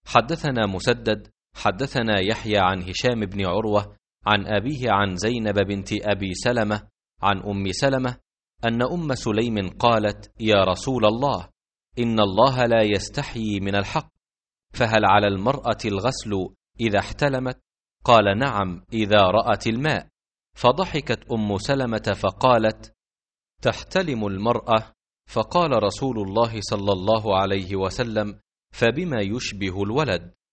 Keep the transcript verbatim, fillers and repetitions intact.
حدثنا مسدد حدثنا يحيى عن هشام بن عروة عن أبيه عن زينب بنت أبي سلمة عن أم سلمة أن أم سليم قالت: يا رسول الله، إن الله لا يستحيي من الحق، فهل على المرأة الغسل إذا احتلمت؟ قال: نعم، إذا رأت الماء. فضحكت أم سلمة فقالت: تحتلم المرأة؟ فقال رسول الله صلى الله عليه وسلم: فبما يشبه الولد؟